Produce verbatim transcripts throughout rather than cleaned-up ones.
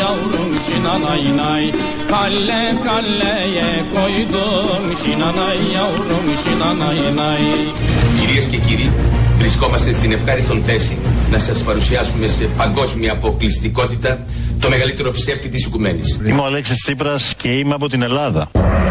yavrum şinanay nay. Kalle kalleye koydum şinanay yavrum şinanay nay. Κυρίες και κύριοι, βρισκόμαστε στην ευχάριστον θέση να σας παρουσιάσουμε σε παγκόσμια αποκλειστικότητα το μεγαλύτερο ψεύτη της οικουμένης. Είμαι ο Αλέξης Τσίπρας και είμαι από την Ελλάδα.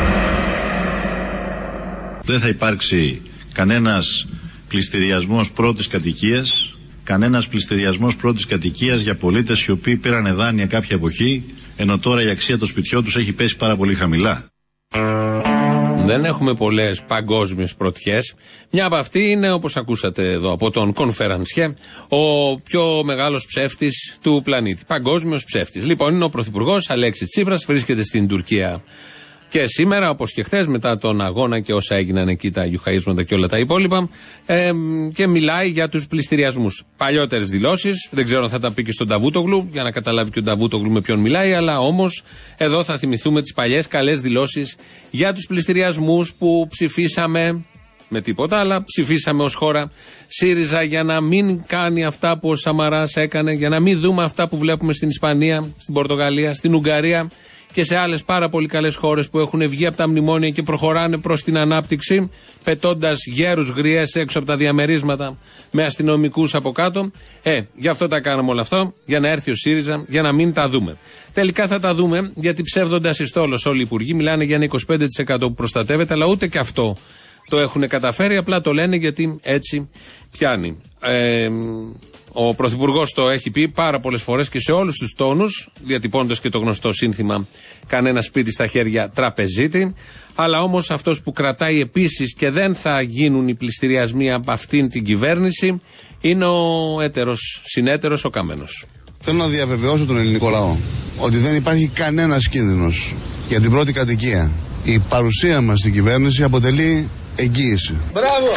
Δεν θα υπάρξει κανένας πληστηριασμός πρώτης κατοικίας, κανένας πληστηριασμός πρώτης κατοικίας για πολίτες οι οποίοι πήραν δάνεια κάποια εποχή, ενώ τώρα η αξία των σπιτιών τους έχει πέσει πάρα πολύ χαμηλά. Δεν έχουμε πολλές παγκόσμιες πρωτιές. Μια από αυτή είναι, όπως ακούσατε εδώ από τον Κονφερανσιέ, ο πιο μεγάλος ψεύτης του πλανήτη. Παγκόσμιος ψεύτης. Λοιπόν, είναι ο Πρωθυπουργός Αλέξης Τσίπρας, βρίσκεται στην Τουρκία και σήμερα, όπως και χθες, μετά τον αγώνα και όσα έγιναν εκεί, τα γιουχαΐσματα και όλα τα υπόλοιπα, ε, και μιλάει για τους πληστηριασμούς. Παλιότερες δηλώσεις, δεν ξέρω αν θα τα πει και στον Νταβούτογλου, για να καταλάβει και ο Νταβούτογλου με ποιον μιλάει, αλλά όμως εδώ θα θυμηθούμε τις παλιές καλές δηλώσεις για τους πληστηριασμούς που ψηφίσαμε, με τίποτα, αλλά ψηφίσαμε ως χώρα ΣΥΡΙΖΑ για να μην κάνει αυτά που ο Σαμαράς έκανε, για να μην δούμε αυτά που βλέπουμε στην Ισπανία, στην Πορτογαλία, στην Ουγγαρία και σε άλλες πάρα πολύ καλές χώρες που έχουν βγει από τα μνημόνια και προχωράνε προς την ανάπτυξη, πετώντας γέρους γριές έξω από τα διαμερίσματα με αστυνομικούς από κάτω. Ε, γι' αυτό τα κάναμε όλο αυτό, για να έρθει ο ΣΥΡΙΖΑ, για να μην τα δούμε. Τελικά θα τα δούμε, γιατί ψεύδοντας εις τόλος όλοι οι υπουργοί μιλάνε για ένα είκοσι πέντε τοις εκατό που προστατεύεται, αλλά ούτε και αυτό το έχουν καταφέρει, απλά το λένε γιατί έτσι πιάνει. Ε, Ο Πρωθυπουργός το έχει πει πάρα πολλές φορές και σε όλους τους τόνους, διατυπώνοντας και το γνωστό σύνθημα «Κανένα σπίτι στα χέρια τραπεζίτη». Αλλά όμως αυτός που κρατάει επίσης και δεν θα γίνουν οι πληστηριασμοί από αυτήν την κυβέρνηση είναι ο έτερος συνέτερος, ο Καμένος. Θέλω να διαβεβαιώσω τον ελληνικό λαό ότι δεν υπάρχει κανένας κίνδυνος για την πρώτη κατοικία. Η παρουσία μας στην κυβέρνηση αποτελεί εγγύηση. Μπράβο!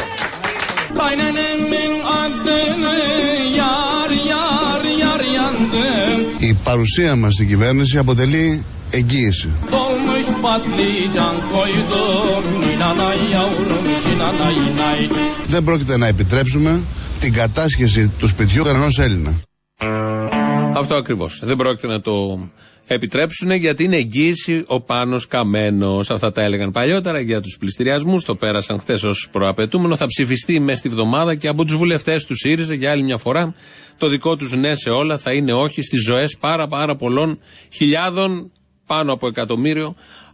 Η παρουσία μας στην κυβέρνηση αποτελεί εγγύηση. Δεν πρόκειται να επιτρέψουμε την κατάσχεση του σπιτιού κανενός Έλληνα. Αυτό ακριβώς. Δεν πρόκειται να το επιτρέψουν, γιατί είναι εγγύηση ο Πάνος Καμένος. Αυτά τα έλεγαν παλιότερα για τους πληστηριασμούς. Το πέρασαν χθες ως προαπαιτούμενο. Θα ψηφιστεί μέσα στη βδομάδα και από τους βουλευτές του ΣΥΡΙΖΑ για άλλη μια φορά. Το δικό τους ναι σε όλα θα είναι όχι στις ζωές πάρα πάρα πολλών χιλιάδων, πάνω από εκατομμύριο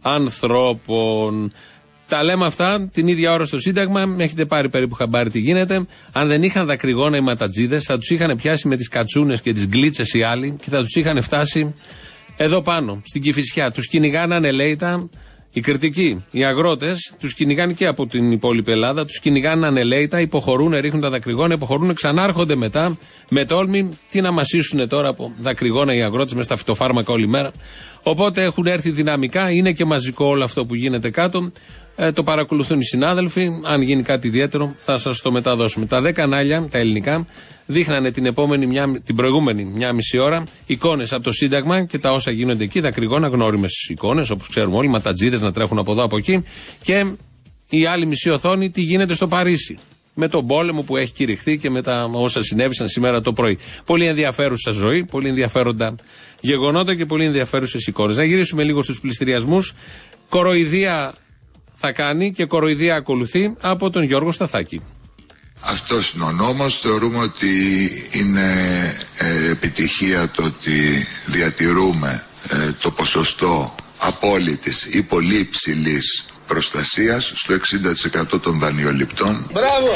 ανθρώπων. Τα λέμε αυτά την ίδια ώρα στο Σύνταγμα. Έχετε πάρει περίπου χαμπάρι τι γίνεται. Αν δεν είχαν δακρυγόνα οι ματατζίδες, θα τους είχαν πιάσει με τις κατσούνες και τις γκλίτσες οι άλλοι και θα τους είχαν φτάσει εδώ πάνω, στην Κηφισιά. Τους κυνηγάνε ανελαίητα οι κριτικοί, οι αγρότες, τους κυνηγάνε και από την υπόλοιπη Ελλάδα, τους κυνηγάνε ανελαίητα, υποχωρούν, ρίχνουν τα δακρυγόνα, υποχωρούν, ξανάρχονται μετά με τόλμη. Τι να μασίσουν τώρα από δακρυγόνα οι αγρότες με στα φυτοφάρμακα όλη μέρα. Οπότε έχουν έρθει δυναμικά, είναι και μαζικό όλο αυτό που γίνεται κάτω. Ε, το παρακολουθούν οι συνάδελφοι. Αν γίνει κάτι ιδιαίτερο, θα σας το μεταδώσουμε. Τα δε κανάλια, τα ελληνικά, δείχνανε την, επόμενη, μια, την προηγούμενη μια μισή ώρα εικόνες από το Σύνταγμα και τα όσα γίνονται εκεί. Δακρυγόνα, γνώριμες εικόνες, όπως ξέρουμε όλοι, ματατζίδες να τρέχουν από εδώ από εκεί. Και η άλλη μισή οθόνη, τι γίνεται στο Παρίσι. Με τον πόλεμο που έχει κηρυχθεί και με τα όσα συνέβησαν σήμερα το πρωί. Πολύ ενδιαφέρουσα ζωή, πολύ ενδιαφέροντα γεγονότα και πολύ ενδιαφέρουσες εικόνες. Να γυρίσουμε λίγο στους πληστηριασμούς. Κοροϊδία θα κάνει και κοροϊδία ακολουθεί από τον Γιώργο Σταθάκη. Αυτός είναι ο νόμος. Θεωρούμε ότι είναι ε, επιτυχία το ότι διατηρούμε ε, το ποσοστό απόλυτης ή πολύ υψηλής προστασίας στο εξήντα τοις εκατό των δανειοληπτών. Μπράβο!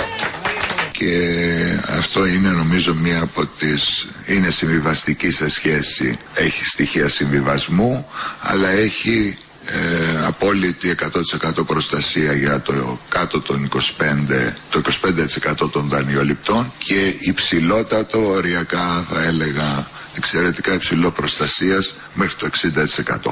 Και αυτό είναι νομίζω μία από τις... είναι συμβιβαστική σε σχέση, έχει στοιχεία συμβιβασμού, αλλά έχει ε, απόλυτη εκατό τοις εκατό προστασία για το κάτω των είκοσι πέντε, το είκοσι πέντε τοις εκατό των δανειοληπτών και υψηλότατο, οριακά θα έλεγα εξαιρετικά υψηλό προστασίας μέχρι το εξήντα τοις εκατό.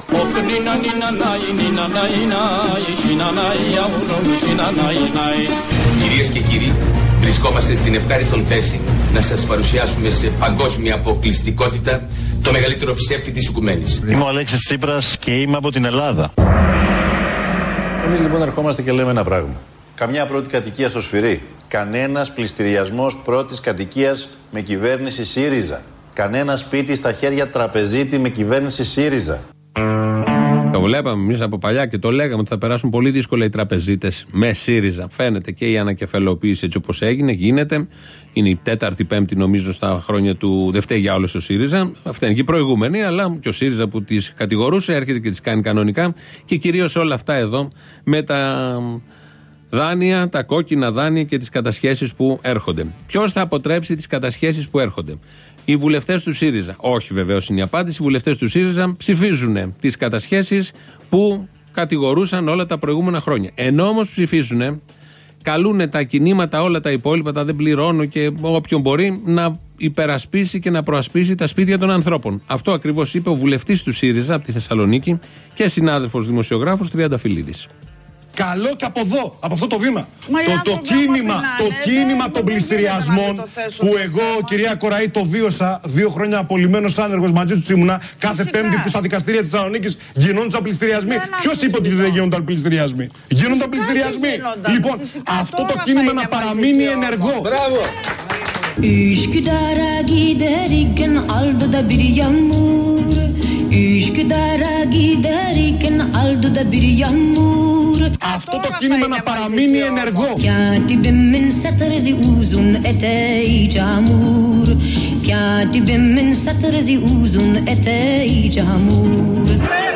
Κυρίες και κύριοι, βρισκόμαστε στην ευχάριστον θέση να σας παρουσιάσουμε σε παγκόσμια αποκλειστικότητα το μεγαλύτερο ψεύτη της οικουμένης. Είμαι ο Αλέξης Τσίπρας και είμαι από την Ελλάδα. Εμείς λοιπόν ερχόμαστε και λέμε ένα πράγμα. Καμιά πρώτη κατοικία στο Σφυρί. Κανένας πληστηριασμός πρώτης κατοικίας με κυβέρνηση ΣΥΡΙΖΑ. Κανένα σπίτι στα χέρια τραπεζίτη με κυβέρνηση ΣΥΡΙΖΑ. Το βλέπαμε εμείς από παλιά και το λέγαμε ότι θα περάσουν πολύ δύσκολα οι τραπεζίτες με ΣΥΡΙΖΑ. Φαίνεται και η ανακεφαλαιοποίηση έτσι όπως έγινε, γίνεται. Είναι η τέταρτη, πέμπτη νομίζω στα χρόνια του. Δεν φταίει για όλες ο ΣΥΡΙΖΑ. Αυτά είναι και οι προηγούμενοι, αλλά και ο ΣΥΡΙΖΑ που τις κατηγορούσε έρχεται και τις κάνει κανονικά. Και κυρίως όλα αυτά εδώ με τα δάνεια, τα κόκκινα δάνεια και τις κατασχέσεις που έρχονται. Ποιος θα αποτρέψει τις κατασχέσεις που έρχονται? Οι βουλευτές του ΣΥΡΙΖΑ. Όχι, βεβαίως είναι η απάντηση. Οι βουλευτές του ΣΥΡΙΖΑ ψηφίζουν τις κατασχέσεις που κατηγορούσαν όλα τα προηγούμενα χρόνια. Ενώ όμως ψηφίζουν, καλούν τα κινήματα, όλα τα υπόλοιπα, τα δεν πληρώνω και όποιον μπορεί να υπερασπίσει και να προασπίσει τα σπίτια των ανθρώπων. Αυτό ακριβώς είπε ο βουλευτής του ΣΥΡΙΖΑ από τη Θεσσαλονίκη και συνάδελφος δημοσιογράφος Τριανταφυλλίδης. Καλό και από εδώ, από αυτό το βήμα. Το, το κίνημα, το κίνημα των πληστηριασμών που εγώ, κυρία Κοραή, το βίωσα δύο χρόνια απολυμμένος άνεργος μαζί του ήμουνα. Κάθε Πέμπτη που στα δικαστήρια της Θεσσαλονίκης γινόντουσαν πληστηριασμοί. Ποιος είπε ότι δεν γίνονταν πληστηριασμοί? Γίνονταν πληστηριασμοί. Λοιπόν, αυτό το κίνημα να παραμείνει ενεργό. Μπράβο. Üsküdar'a giderken aldı da bir yağmur. Üsküdar'a giderken aldı da bir yağmur. Αυτό το κίνημα να παραμείνει ενεργό. Katibimin satırızı uzun eteği camur. Katibimin satırızı uzun eteği camur.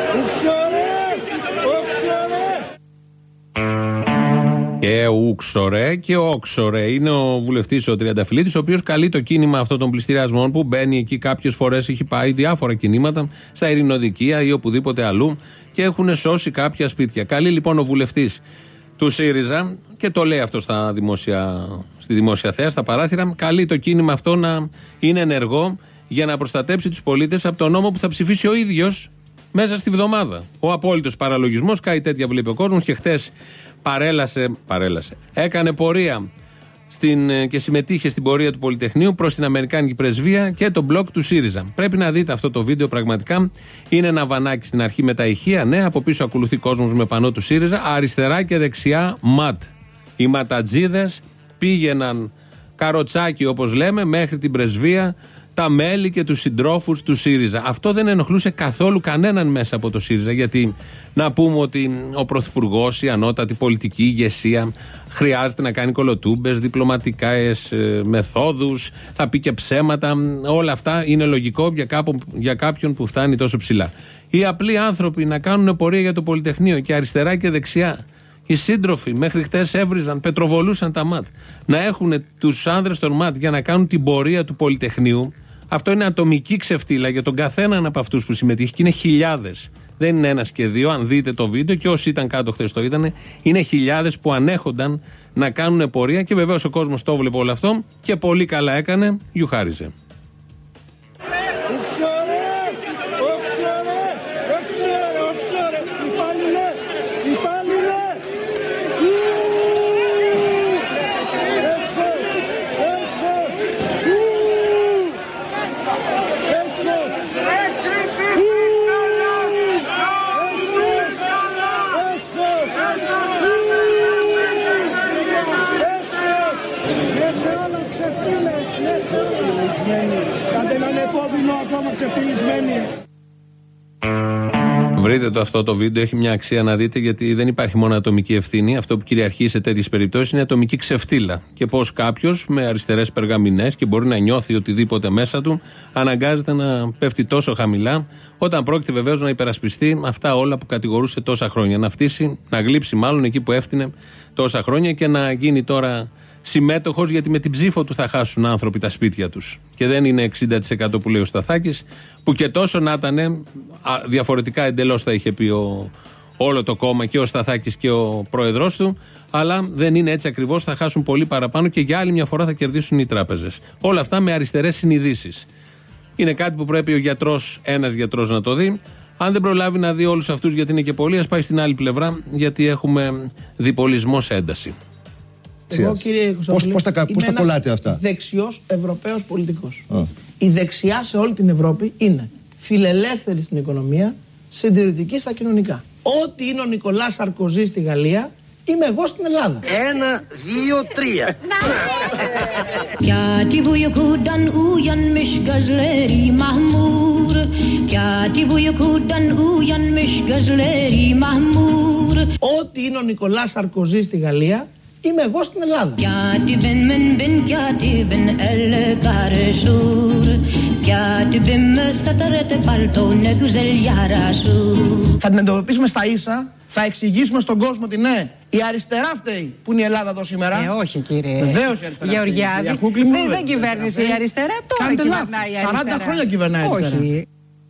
Και ούξορε και όξορε. Είναι ο βουλευτής ο Τριανταφυλλίδης, ο οποίος καλεί το κίνημα αυτών των πληστηριασμών που μπαίνει εκεί κάποιες φορές. Έχει πάει διάφορα κινήματα στα ειρηνοδικεία ή οπουδήποτε αλλού και έχουν σώσει κάποια σπίτια. Καλεί λοιπόν ο βουλευτής του ΣΥΡΙΖΑ και το λέει αυτό στα δημόσια, στη δημόσια θέα, στα παράθυρα. Καλεί το κίνημα αυτό να είναι ενεργό για να προστατέψει τους πολίτες από τον νόμο που θα ψηφίσει ο ίδιος μέσα στη βδομάδα. Ο απόλυτος παραλογισμός, κάτι τέτοια βλέπει ο κόσμος και χτες παρέλασε, παρέλασε. Έκανε πορεία στην, και συμμετείχε στην πορεία του Πολυτεχνείου προς την Αμερικάνικη Πρεσβεία και το μπλοκ του ΣΥΡΙΖΑ. Πρέπει να δείτε αυτό το βίντεο πραγματικά. Είναι ένα βανάκι στην αρχή με τα ηχεία, ναι, από πίσω ακολουθεί κόσμος με πανό του ΣΥΡΙΖΑ, αριστερά και δεξιά ματ. Οι ματατζίδες πήγαιναν καροτσάκι όπως λέμε μέχρι την Πρεσβεία, τα μέλη και τους συντρόφους του ΣΥΡΙΖΑ. Αυτό δεν ενοχλούσε καθόλου κανέναν μέσα από το ΣΥΡΙΖΑ, γιατί να πούμε ότι ο Πρωθυπουργός, η ανώτατη πολιτική ηγεσία χρειάζεται να κάνει κολοτούμπες, διπλωματικές ε, μεθόδους, θα πει και ψέματα. Όλα αυτά είναι λογικό για, κάπου, για κάποιον που φτάνει τόσο ψηλά. Οι απλοί άνθρωποι να κάνουν πορεία για το Πολυτεχνείο και αριστερά και δεξιά. Οι σύντροφοι μέχρι χτες έβριζαν, πετροβολούσαν τα ΜΑΤ. Να έχουν τους άνδρες των ΜΑΤ για να κάνουν την πορεία του Πολυτεχνείου. Αυτό είναι ατομική ξεφτύλα για τον καθέναν από αυτούς που συμμετείχε και είναι χιλιάδες. Δεν είναι ένας και δύο. Αν δείτε το βίντεο, και όσοι ήταν κάτω χθες το είδανε, είναι χιλιάδες που ανέχονταν να κάνουν πορεία και βεβαίως ο κόσμος το βλέπει όλο αυτό και πολύ καλά έκανε, γιουχάριζε. Βρείτε το αυτό το βίντεο, έχει μια αξία να δείτε, γιατί δεν υπάρχει μόνο ατομική ευθύνη. Αυτό που κυριαρχεί σε τέτοιες περιπτώσεις είναι ατομική ξεφτύλα. Και πώς κάποιος με αριστερές περγαμηνές και μπορεί να νιώθει οτιδήποτε μέσα του, αναγκάζεται να πέφτει τόσο χαμηλά, όταν πρόκειται βεβαίως να υπερασπιστεί αυτά όλα που κατηγορούσε τόσα χρόνια. Να φτύσει, να γλύψει μάλλον εκεί που έφτινε τόσα χρόνια και να γίνει τώρα συμμέτοχος, γιατί με την ψήφο του θα χάσουν άνθρωποι τα σπίτια τους. Και δεν είναι εξήντα τοις εκατό που λέει ο Σταθάκης, που και τόσο να ήταν, διαφορετικά εντελώς θα είχε πει ο, όλο το κόμμα και ο Σταθάκης και ο πρόεδρος του, αλλά δεν είναι έτσι ακριβώς, θα χάσουν πολύ παραπάνω και για άλλη μια φορά θα κερδίσουν οι τράπεζες. Όλα αυτά με αριστερές συνειδήσεις. Είναι κάτι που πρέπει ο γιατρός, ένας γιατρός να το δει. Αν δεν προλάβει να δει όλους αυτούς, γιατί είναι και πολλοί, ας πάει στην άλλη πλευρά, γιατί έχουμε διπολισμό σε ένταση. Εγώ, κύριε Κωστόπουλε, πώς, πώς τα, πώς τα κολλάτε αυτά? Δεξιός Ευρωπαίος πολιτικός. Oh. Η δεξιά σε όλη την Ευρώπη είναι φιλελεύθερη στην οικονομία, συντηρητική στα κοινωνικά. Ό,τι είναι ο Νικολάς Σαρκοζή στη Γαλλία είμαι εγώ στην Ελλάδα. Ένα, δύο, τρία. Ό,τι είναι ο Νικολάς Σαρκοζή στη Γαλλία, είμαι εγώ στην Ελλάδα. Θα την εντοπίσουμε στα ίσα. Θα εξηγήσουμε στον κόσμο ότι ναι, η αριστερά φταίει που είναι η Ελλάδα εδώ σήμερα. Ε, όχι κύριε. Βεβαίως η αριστερά. Γεωργιάδη. Δεν, δεν κυβέρνησε η αριστερά. Τώρα κάντε κυβερνάει λάθος. η αριστερά. σαράντα χρόνια κυβερνάει η αριστερά. Όχι.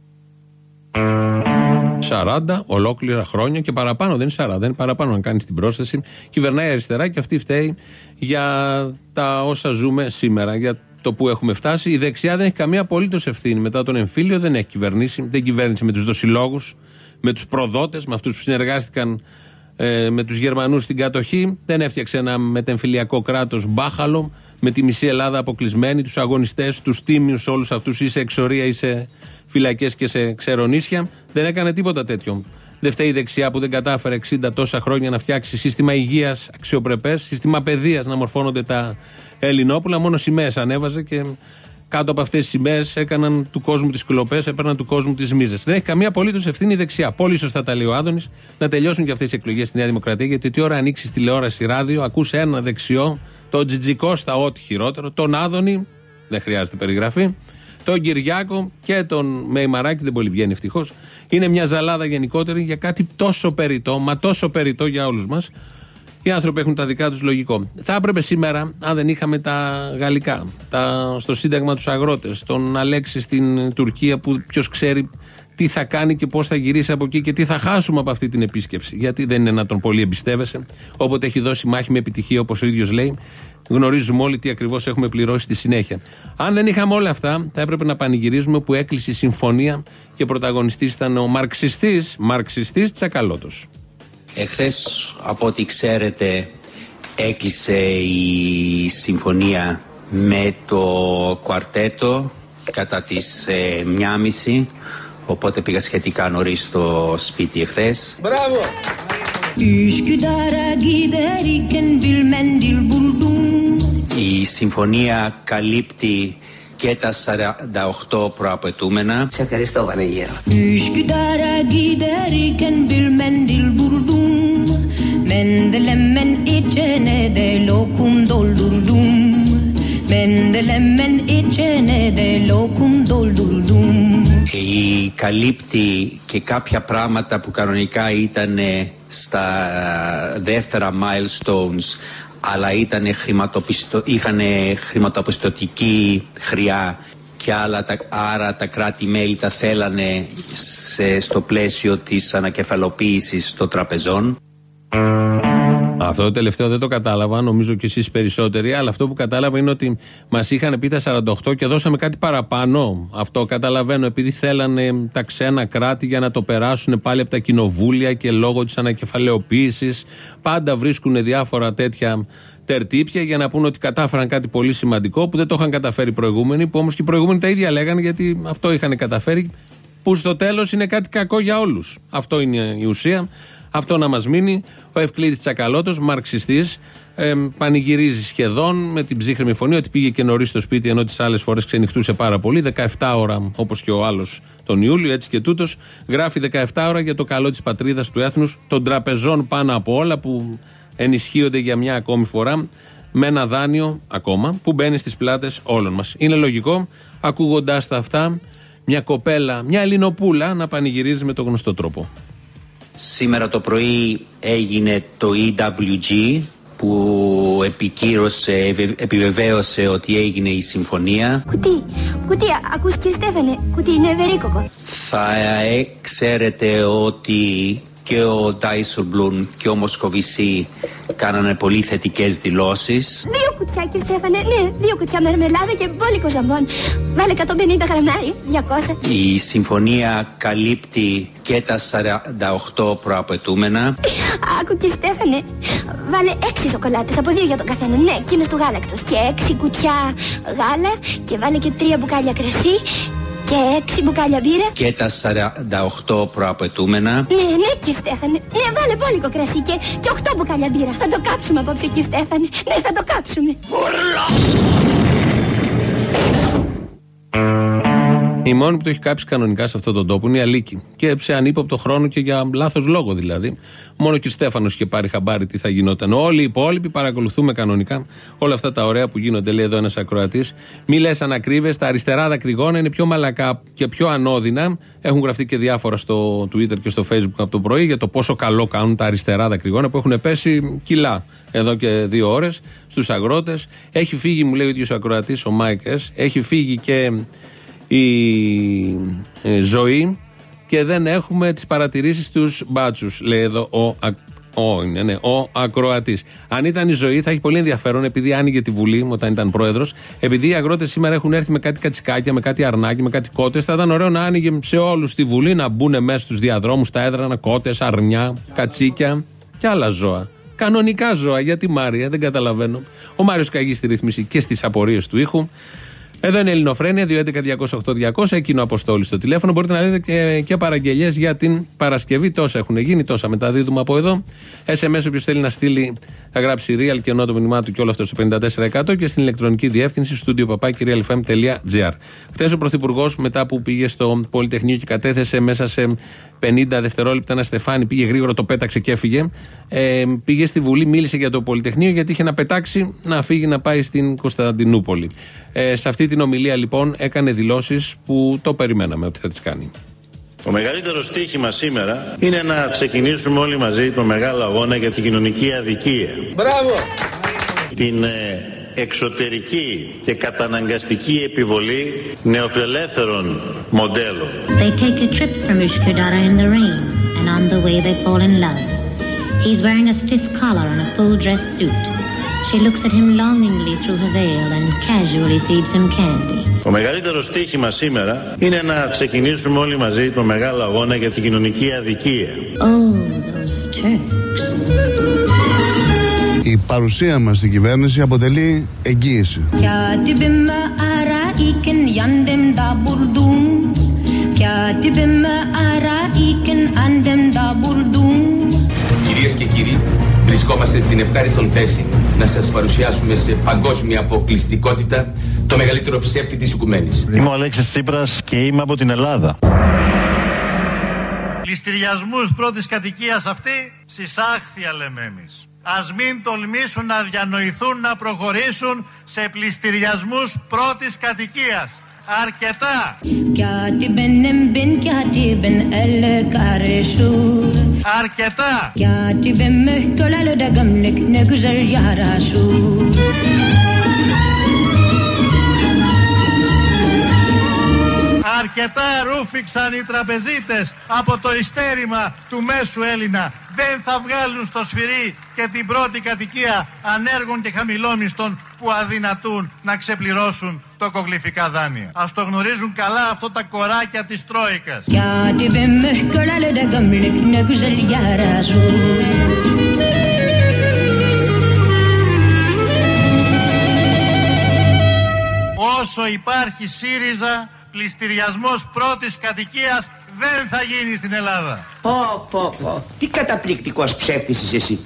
σαράντα ολόκληρα χρόνια και παραπάνω. Δεν είναι σαράντα, δεν είναι παραπάνω. Αν κάνεις την πρόσθεση, κυβερνάει η αριστερά και αυτή φταίει για τα όσα ζούμε σήμερα. Για το που έχουμε φτάσει. Η δεξιά δεν έχει καμία απολύτως ευθύνη. Μετά τον εμφύλιο δεν έχει κυβερνήσει. Δεν κυβέρνησε με τους δοσιλόγους, με τους προδότες, με αυτούς που συνεργάστηκαν ε, με τους Γερμανούς στην κατοχή. Δεν έφτιαξε ένα μετεμφυλιακό κράτος μπάχαλο, με τη μισή Ελλάδα αποκλεισμένη, τους αγωνιστές, τους τίμιους όλους αυτούς, ή σε εξορία ή σε φυλακές και σε ξερονίσια. Δεν έκανε τίποτα τέτοιο. Δεν φταίει η δεξιά που δεν κατάφερε εξήντα τόσα χρόνια να φτιάξει σύστημα υγείας αξιοπρεπές, σύστημα παιδείας να μορφώνονται τα Ελληνόπουλα. Μόνο σημαίες ανέβαζε και κάτω από αυτές τις σημαίες έκαναν του κόσμου τις κλοπές, έπαιρναν του κόσμου τις μίζες. Δεν έχει καμία απολύτως ευθύνη η δεξιά. Πολύ σωστά τα λέει ο Άδωνης. Να τελειώσουν και αυτές οι εκλογές στη Νέα Δημοκρατία, γιατί τι ώρα ανοίξει τηλεόραση, ράδιο, ακούς ένα δεξιό, τον Τζιτζικό στα ό,τι χειρότερο, τον Άδωνη, δεν χρειάζεται περιγραφή, τον Κυριάκο και τον Μεϊμαράκη, δεν πολύ βγαίνει ευτυχώς. Είναι μια ζαλάδα γενικότερη για κάτι τόσο περιττό, μα τόσο περιττό για όλους μας. Οι άνθρωποι έχουν τα δικά τους λογικό. Θα έπρεπε σήμερα, αν δεν είχαμε τα γαλλικά, τα, στο Σύνταγμα τους αγρότες, τον Αλέξη στην Τουρκία που ποιος ξέρει τι θα κάνει και πώς θα γυρίσει από εκεί και τι θα χάσουμε από αυτή την επίσκεψη. Γιατί δεν είναι να τον πολύ εμπιστεύεσαι. Όποτε έχει δώσει μάχη με επιτυχία, όπως ο ίδιος λέει, γνωρίζουμε όλοι τι ακριβώς έχουμε πληρώσει στη συνέχεια. Αν δεν είχαμε όλα αυτά, θα έπρεπε να πανηγυρίζουμε που έκλεισε η συμφωνία και πρωταγωνιστής ήταν ο μαρξιστής, μαρξιστής Τσακαλώτος. Εχθές, από ό,τι ξέρετε, έκλεισε η συμφωνία με το κουαρτέτο κατά τις ε, μία και μισή, οπότε πήγα σχετικά νωρίς στο σπίτι εχθές. Μπράβο! Η συμφωνία καλύπτει και τα σαράντα οκτώ προαπαιτούμενα. Σε ευχαριστώ, Βανεγέρο. Η καλύπτει και κάποια πράγματα που κανονικά ήταν στα δεύτερα milestones, αλλά ήταν χρηματοπιστω... είχαν χρηματοπιστωτική χρειά και άλλα, τα... άρα τα κράτη-μέλη τα θέλανε σε... στο πλαίσιο της ανακεφαλοποίησης των τραπεζών. Αυτό το τελευταίο δεν το κατάλαβα, νομίζω και εσείς περισσότεροι, αλλά αυτό που κατάλαβα είναι ότι μας είχαν πει τα σαράντα οκτώ και δώσαμε κάτι παραπάνω. Αυτό καταλαβαίνω, επειδή θέλανε τα ξένα κράτη για να το περάσουν πάλι από τα κοινοβούλια και λόγω της ανακεφαλαιοποίησης. Πάντα βρίσκουν διάφορα τέτοια τερτύπια για να πούνε ότι κατάφεραν κάτι πολύ σημαντικό που δεν το είχαν καταφέρει οι προηγούμενοι, που όμως και οι προηγούμενοι τα ίδια λέγανε, γιατί αυτό είχαν καταφέρει, που στο τέλος είναι κάτι κακό για όλους. Αυτό είναι η ουσία. Αυτό να μας μείνει. Ο Ευκλήδης Τσακαλώτος, μαρξιστής, ε, πανηγυρίζει σχεδόν με την ψύχρεμη φωνή ότι πήγε και νωρίς στο σπίτι, ενώ τις άλλες φορές ξενυχτούσε πάρα πολύ. δεκαεπτά ώρα, όπως και ο άλλος τον Ιούλιο, έτσι και τούτος. Γράφει δεκαεπτά ώρα για το καλό της πατρίδας, του έθνους, των τραπεζών πάνω από όλα, που ενισχύονται για μια ακόμη φορά με ένα δάνειο ακόμα που μπαίνει στις πλάτες όλων μας. Είναι λογικό, ακούγοντας τα αυτά, μια κοπέλα, μια Ελληνοπούλα να πανηγυρίζει με τον γνωστό τρόπο. Σήμερα το πρωί έγινε το ι ντάμπλιου τζι που επικύρωσε, επιβεβαίωσε ότι έγινε η συμφωνία. Κουτί, κουτί, ακούς κύριε Στέφανε, κουτί είναι βερίκοκο. Θα ε, ξέρετε ότι και ο Ντάισελμπλουμ και ο Μοσκοβισή κάνανε πολύ θετικές δηλώσεις. Δύο κουτιά κύριε Στέφανε, ναι, δύο κουτιά μερμελάδα και μπόλικο ζαμπόν. Βάλε εκατόν πενήντα γραμμάρια, διακόσια. Η συμφωνία καλύπτει και τα σαράντα οκτώ προαπαιτούμενα. Άκου κύριε Στέφανε, βάλε έξι σοκολάτες από δύο για τον καθένα, ναι, εκείνος του γάλακτος. Και έξι κουτιά γάλα και βάλε και τρία μπουκάλια κρασί. Και έξι μπουκάλια μπύρα. Και τα σαράντα οκτώ προαπαιτούμενα. Ναι, ναι, κύριε Στέφανε. Ναι, βάλε μπόλικο κρασί και, και οκτώ μπουκάλια μπύρα. Θα το κάψουμε απόψε, κύριε Στέφανε. Ναι, θα το κάψουμε. Ουρλα! Η μόνη που το έχει κάψει κανονικά σε αυτόν τον τόπο είναι η Αλίκη. Και σε ανύποπτο χρόνο και για λάθος λόγο δηλαδή. Μόνο και ο Στέφανος είχε πάρει χαμπάρι τι θα γινόταν. Όλοι οι υπόλοιποι παρακολουθούμε κανονικά όλα αυτά τα ωραία που γίνονται, λέει εδώ ένας ακροατής. Μη λες ανακρίβες, τα αριστερά δακρυγόνα είναι πιο μαλακά και πιο ανώδυνα. Έχουν γραφτεί και διάφορα στο Twitter και στο Facebook από το πρωί για το πόσο καλό κάνουν τα αριστερά δακρυγόνα που έχουν πέσει κιλά εδώ και δύο ώρες στους αγρότες. Έχει φύγει, μου λέει ο ίδιος ο ακροατής, ο Μάικες, έχει φύγει και η ε, ζωή και δεν έχουμε τις παρατηρήσεις τους μπάτσους, λέει εδώ ο, ο, ναι, ναι, ο ακροατής. Αν ήταν η ζωή θα έχει πολύ ενδιαφέρον, επειδή άνοιγε τη Βουλή όταν ήταν πρόεδρος, επειδή οι αγρότες σήμερα έχουν έρθει με κάτι κατσικάκια, με κάτι αρνάκι, με κάτι κότες, θα ήταν ωραίο να άνοιγε σε όλους τη Βουλή, να μπουν μέσα στους διαδρόμους, στα έδρανα, κότες, αρνιά, κατσίκια και άλλα ζώα. Κανονικά ζώα, γιατί Μάρια, δεν καταλαβαίνω. Ο Μάριος Καγής στη ρύθμιση και στις απορίες του ήχου. Εδώ είναι η Ελληνοφρένεια, δύο έντεκα διακόσια οκτώ διακόσια, εκείνο Αποστόλη στο τηλέφωνο. Μπορείτε να δείτε και, και παραγγελίες για την Παρασκευή. Τόσα έχουν γίνει, τόσα μεταδίδουμε από εδώ. ες εμ ες, όποιος θέλει να στείλει, θα γράψει real και ενώ το μήνυμά του και όλο αυτό στο πενήντα τέσσερα εκατό και στην ηλεκτρονική διεύθυνση studio παπάκι real f m τελεία g r. Χθες ο Πρωθυπουργός, μετά που πήγε στο Πολυτεχνείο και κατέθεσε μέσα σε πενήντα δευτερόλεπτα ένα στεφάνι, πήγε γρήγορα, το πέταξε και έφυγε. Ε, πήγε στη Βουλή, μίλησε για το Πολυτεχνείο γιατί είχε να πετάξει, να φύγει να πάει στην Κωνσταντινούπολη. Ε, σε αυτή την ομιλία λοιπόν έκανε δηλώσεις που το περιμέναμε ότι θα τις κάνει. Το μεγαλύτερο στοίχημα σήμερα είναι να ξεκινήσουμε όλοι μαζί το μεγάλο αγώνα για την κοινωνική αδικία. Μπράβο! Την ε, εξωτερική και καταναγκαστική επιβολή νεοφιλελεύθερων μοντέλων. They take a trip from Üsküdar in the rain and on the way they fall in love. He's wearing a stiff collar and a full dress suit. She looks at him longingly through her veil and casually feeds him candy. Το μεγαλύτερο στοίχημα σήμερα είναι να ξεκινήσουμε όλοι μαζί το μεγάλο αγώνα για την κοινωνική αδικία. Oh, those Turks. Η παρουσία μας στην κυβέρνηση αποτελεί εγγύηση. Κυρίες και κύριοι, βρισκόμαστε στην ευχάριστον θέση να σας παρουσιάσουμε σε παγκόσμια αποκλειστικότητα το μεγαλύτερο ψεύτη της οικουμένης. Είμαι ο Αλέξης Τσίπρας και είμαι από την Ελλάδα. Πληστηριασμούς πρώτης κατοικίας αυτή συσάχθεια λέμε εμείς. Ας μην τολμήσουν να διανοηθούν να προχωρήσουν σε πληστηριασμούς πρώτης κατοικίας. Αρκετά! Αρκετά! Αρκετά ρούφηξαν οι τραπεζίτες από το ειστέρημα του μέσου Έλληνα. Δεν θα βγάλουν στο σφυρί και την πρώτη κατοικία ανέργων και χαμηλόμισθων που αδυνατούν να ξεπληρώσουν τοκογλυφικά δάνεια. Ας το γνωρίζουν καλά αυτό τα κοράκια της Τρόικας. Όσο υπάρχει ΣΥΡΙΖΑ, πληστηριασμός πρώτης κατοικίας δεν θα γίνει στην Ελλάδα. Πω πω πω, τι καταπληκτικός ψεύτης είσαι εσύ.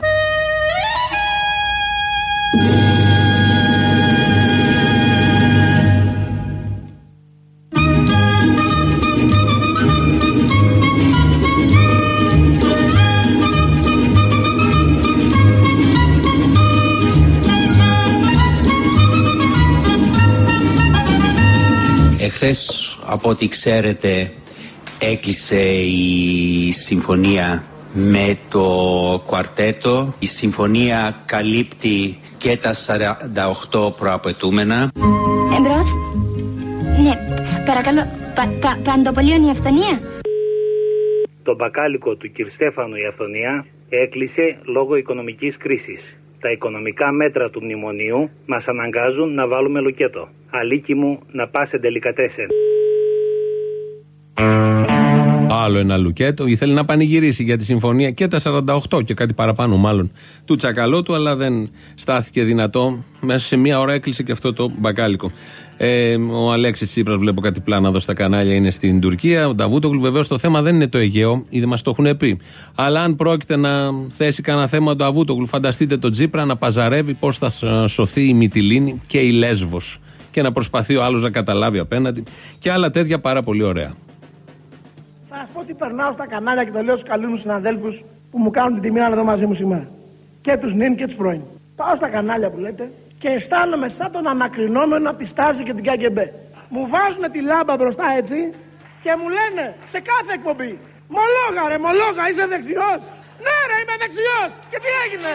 Εχθές, από ό,τι ξέρετε, έκλεισε η συμφωνία με το κουαρτέτο. Η συμφωνία καλύπτει και τα σαράντα οκτώ προαπαιτούμενα. Εμπρός. Ναι, παρακαλώ, πα, πα, Παντοπολίων η αυθονία. Το μπακάλικο του κ. Στέφανου η αυθονία έκλεισε λόγω οικονομικής κρίσης. Τα οικονομικά μέτρα του μνημονίου μας αναγκάζουν να βάλουμε λουκέτο. Αλίκη μου, να πας εν τελικατέσεν. Άλλο ένα λουκέτο. Ήθελε να πανηγυρίσει για τη συμφωνία και τα σαράντα οκτώ και κάτι παραπάνω μάλλον του Τσακαλώτου, αλλά δεν στάθηκε δυνατό. Μέσα σε μία ώρα έκλεισε και αυτό το μπακάλικο. Ε, ο Αλέξης Τσίπρας, βλέπω κάτι πλάνα εδώ στα κανάλια, είναι στην Τουρκία. Ο Νταβούτογλου, βεβαίως το θέμα δεν είναι το Αιγαίο, ήδη μας το έχουν πει. Αλλά αν πρόκειται να θέσει κανένα θέμα ο Νταβούτογλου, φανταστείτε τον Τσίπρα να παζαρεύει πώς θα σωθεί η Μυτιλήνη και η Λέσβος. Και να προσπαθεί ο άλλος να καταλάβει απέναντι. Και άλλα τέτοια πάρα πολύ ωραία. Θα σας πω ότι περνάω στα κανάλια και το λέω στους καλούς μου συναδέλφους που μου κάνουν την τιμή να είναι εδώ μαζί μου σήμερα. Και τους νυν και τους πρώην. Πάω στα κανάλια που λέτε και αισθάνομαι σαν τον ανακρινόμενο να πιστάζει και την ΚΑΚΕΜΠΕ. Μου βάζουν τη λάμπα μπροστά έτσι και μου λένε σε κάθε εκπομπή: Μολόγα ρε, μολόγα, είσαι δεξιός? Ναι ρε, είμαι δεξιός. Και τι έγινε?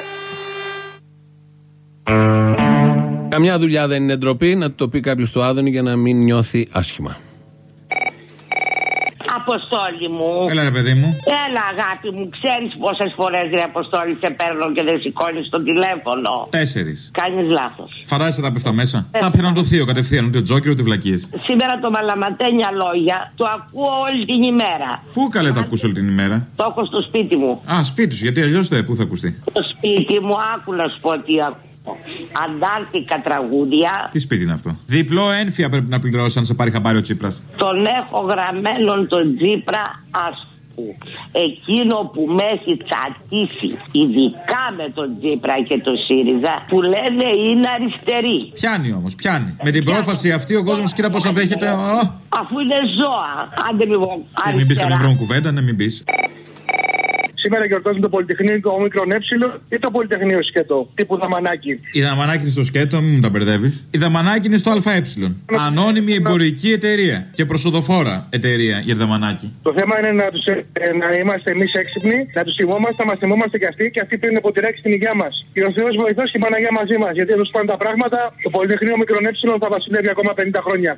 Καμιά δουλειά δεν είναι ντροπή να το πει κάποιος του Άδωνη για να μην νιώθει άσχημα. Αποστόλη μου. Έλα ρε παιδί μου. Έλα αγάπη μου, ξέρεις πόσες φορές ρε Αποστόλη σε παίρνω και δεν σηκώνεις το τηλέφωνο? Τέσσερις. Κάνεις λάθος. Φαράζεσαι τα πέφτα μέσα. Ε. Θα πήραν το θείο κατευθείαν, ούτε τζόκερ ούτε βλακίες. Σήμερα το μαλαματένια λόγια το ακούω όλη την ημέρα. Πού καλέ το ακούς όλη την ημέρα? Το έχω στο σπίτι μου. Α, σπίτι σου, γιατί αλλιώς δεν, πού θα ακουστεί? Στο σπίτι μου, άκου να σου πω τι ακούω. Αντάρτικα τραγούδια. Τι σπίτι είναι αυτό? Διπλό ένφια πρέπει να πληρώσει αν σε πάρει χαμπάρι ο Τσίπρας. Τον έχω γραμμένον τον Τσίπρα ασκού. Εκείνο που με έχει τσατίσει, ειδικά με τον Τσίπρα και τον ΣΥΡΙΖΑ, που λένε είναι αριστεροί. Πιάνει όμως, πιάνει. Με την πρόφαση αυτή ο κόσμος, κύριε, πώς αδέχεται. Αφού είναι ζώα. Άντε μην πω. Και μην πεις καμία βρόμη κουβέντα, ναι, μην πεις. Σήμερα γιορτάζουν το Πολυτεχνείο Όμικρον Ε ή το Πολυτεχνείο Σκέτο, τύπου Δαμανάκη. Η Δαμανάκη είναι στο Σκέτο, μην μου τα μπερδεύεις. Η Δαμανάκη είναι στο ΑΕ. Ανώνυμη εμπορική εταιρεία και προσοδοφόρα εταιρεία για τη Δαμανάκη. Το θέμα είναι να, τους, ε, να είμαστε εμείς έξυπνοι, να τους θυμόμαστε, να μας θυμόμαστε και αυτοί, και αυτοί πήραν ποτηράκι στην υγεία μας. Και ο Θεός βοηθός και η Παναγία μαζί μας. Γιατί εδώ πάνε τα πράγματα, το Πολυτεχνείο Όμικρον Ε θα βασιλεύει ακόμα πενήντα χρόνια.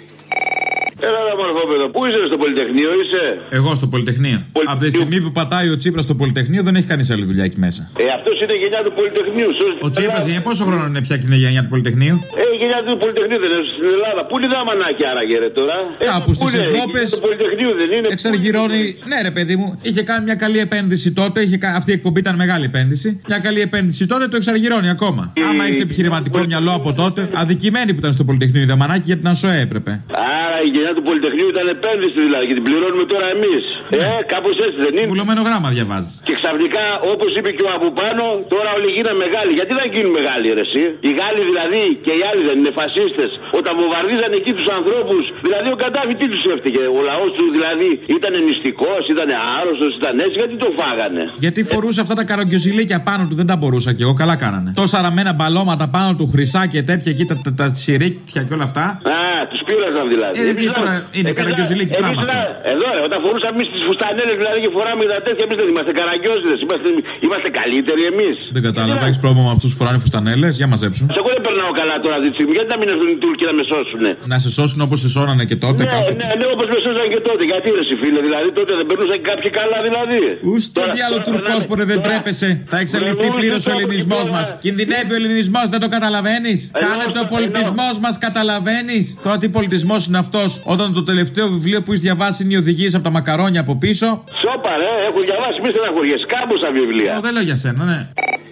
Έλα ρε μορφόπεδο, πού είσαι στο Πολυτεχνείο, είσαι? Εγώ στο Πολυτεχνείο. Πολυ... Από τη στιγμή που πατάει ο Τσίπρας στο Πολυτεχνείο δεν έχει κανείς άλλη δουλειά εκεί μέσα. Ε, αυτός είναι η γενιά του Πολυτεχνείου. Ο Τσίπρας για πόσο χρόνο είναι πια και είναι η γενιά του Πολυτεχνείου? Ε, η γενιά του Πολυτεχνείου δεν είναι στην Ελλάδα. Πού είναι η Δαμανάκη άραγε ρε τώρα? Κάπου ε, στις Ευρώπες. Το Πολυτεχνείο δεν είναι. Εξαργυρώνει. Ναι, ρε παιδί μου, είχε κάνει μια καλή επένδυση τότε. Είχε... Αυτή η εκπομπή ήταν μεγάλη επένδυση. Μια καλή επένδυση τότε, το εξαργυρώνει ακόμα. Η... Άμα έχει επιχειρηματικό μυαλό από τότε, αδικημένη που ήταν στο Πολυτεχνείο η Δαμανάκη για την ΑΣΟΕ έπρεπε. Άρα η γενιά του Πολυτεχνείου ήταν επένδυση δηλαδή και την πληρώνουμε τώρα εμείς. Ναι. Ε, κάπως έτσι δεν είναι? Βουλωμένο γράμμα διαβάζει. Και ξαφνικά, όπως είπε και ο από πάνω, τώρα όλοι γίνανε μεγάλοι. Γιατί δεν γίνουν μεγάλοι, ρε εσύ? Οι Γάλλοι δηλαδή και οι άλλοι δεν είναι φασίστες? Όταν βομβαρδίζαν εκεί τους ανθρώπους, δηλαδή ο Καντάφη τι τους έφταιγε? Ο λαός του δηλαδή ήταν νηστικός, ήταν άρρωστος, ήταν έτσι, γιατί το φάγανε? Γιατί φορούσε αυτά τα καρογκιοζηλίκια πάνω του, δεν τα μπορούσα κι εγώ, καλά κάνανε. Τόσα ραμμένα μπαλώματα πάνω του, χρυσά και τέτοια εκεί, τα, τα, τα σιρίκια και όλα αυτά. Α, τους πήραζαν δηλαδή. Ε, εμείς, τώρα είναι καρογκιοζηλίκι πράγμα αυτό. Εδώ ρε, όταν φορούσαμε εμείς τις φουστανέλες δηλαδή και φοράμε τα τέτοια, εμείς δεν είμαστε καραγκιόζιδες, είμαστε, είμαστε καλύτεροι εμείς. Δεν κατάλαβα, έχεις πρόβλημα με αυτούς που φοράνε φουστανέλες, για μαζέψουν. Εγώ δεν περνάω καλά τώρα αυτή τη στιγμή, γιατί να μην έρθουν οι Τούρκοι να με σώσουνε? Να σε σώσουν όπως σε σώνανε και τότε? Ναι, κάποτε... ναι, ναι, όπως με σώσαν και τότε. Γιατί ρε εσύ φίλε, δηλαδή τότε δεν περνούσαν και κάποιοι καλά δηλαδή? Ούς το διάλο Τουρκός που δεν τρέπεσαι, θα εξελιχθεί πλήρως ο ελληνισμός μας. Κινδυνεύει ο ελληνισμός, δεν το καταλαβαίνεις? Χάνεται ο πολιτισμός μας, καταλαβαίνεις? Τώρα τι πολιτισμός είναι αυτός, όταν το τελευταίο βιβλίο που έχεις διαβάσει είναι οι οδηγίες από τα μακαρόνια από πίσω? Σόπα ρε, έχω διαβάσει, μη στεναχωριέσαι, κάμποσα βιβλία. Δεν λέω για σένα, ναι.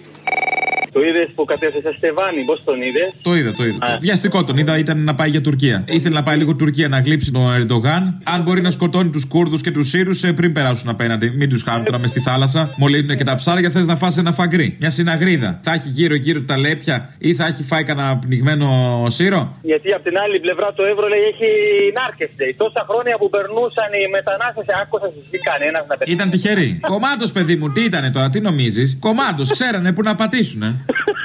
Το είδες που κατέφθασε Στεβάνη, πώς τον είδες? Το είδα, το είδα. Α. Βιαστικό τον είδα, ήταν να πάει για Τουρκία. Ήθελε να πάει λίγο Τουρκία να γλύψει τον Ερντογάν. Αν μπορεί να σκοτώνει τους Κούρδους και τους Σύρους πριν περάσουν απέναντι. Μην τους χάνουν τώρα μες στη θάλασσα. Μολύνουν και τα ψάρια, θες να φας ένα φαγκρί. Μια συναγρίδα. Θα έχει γύρω-γύρω τα λέπια ή θα έχει φάει κανένα πνιγμένο Σύρο? Γιατί από την άλλη πλευρά το Εύρο λέει έχει νάρκες. Τόσα χρόνια που περνούσαν οι μετανάστες, άκουσα συζητή κανένας να πετύχει. Ήταν τυχεροί. Κομμάτος, παιδί μου, τι ήτανε τώρα, τι νομίζεις? Κομμάτος, ξέρανε που να πατήσουνε.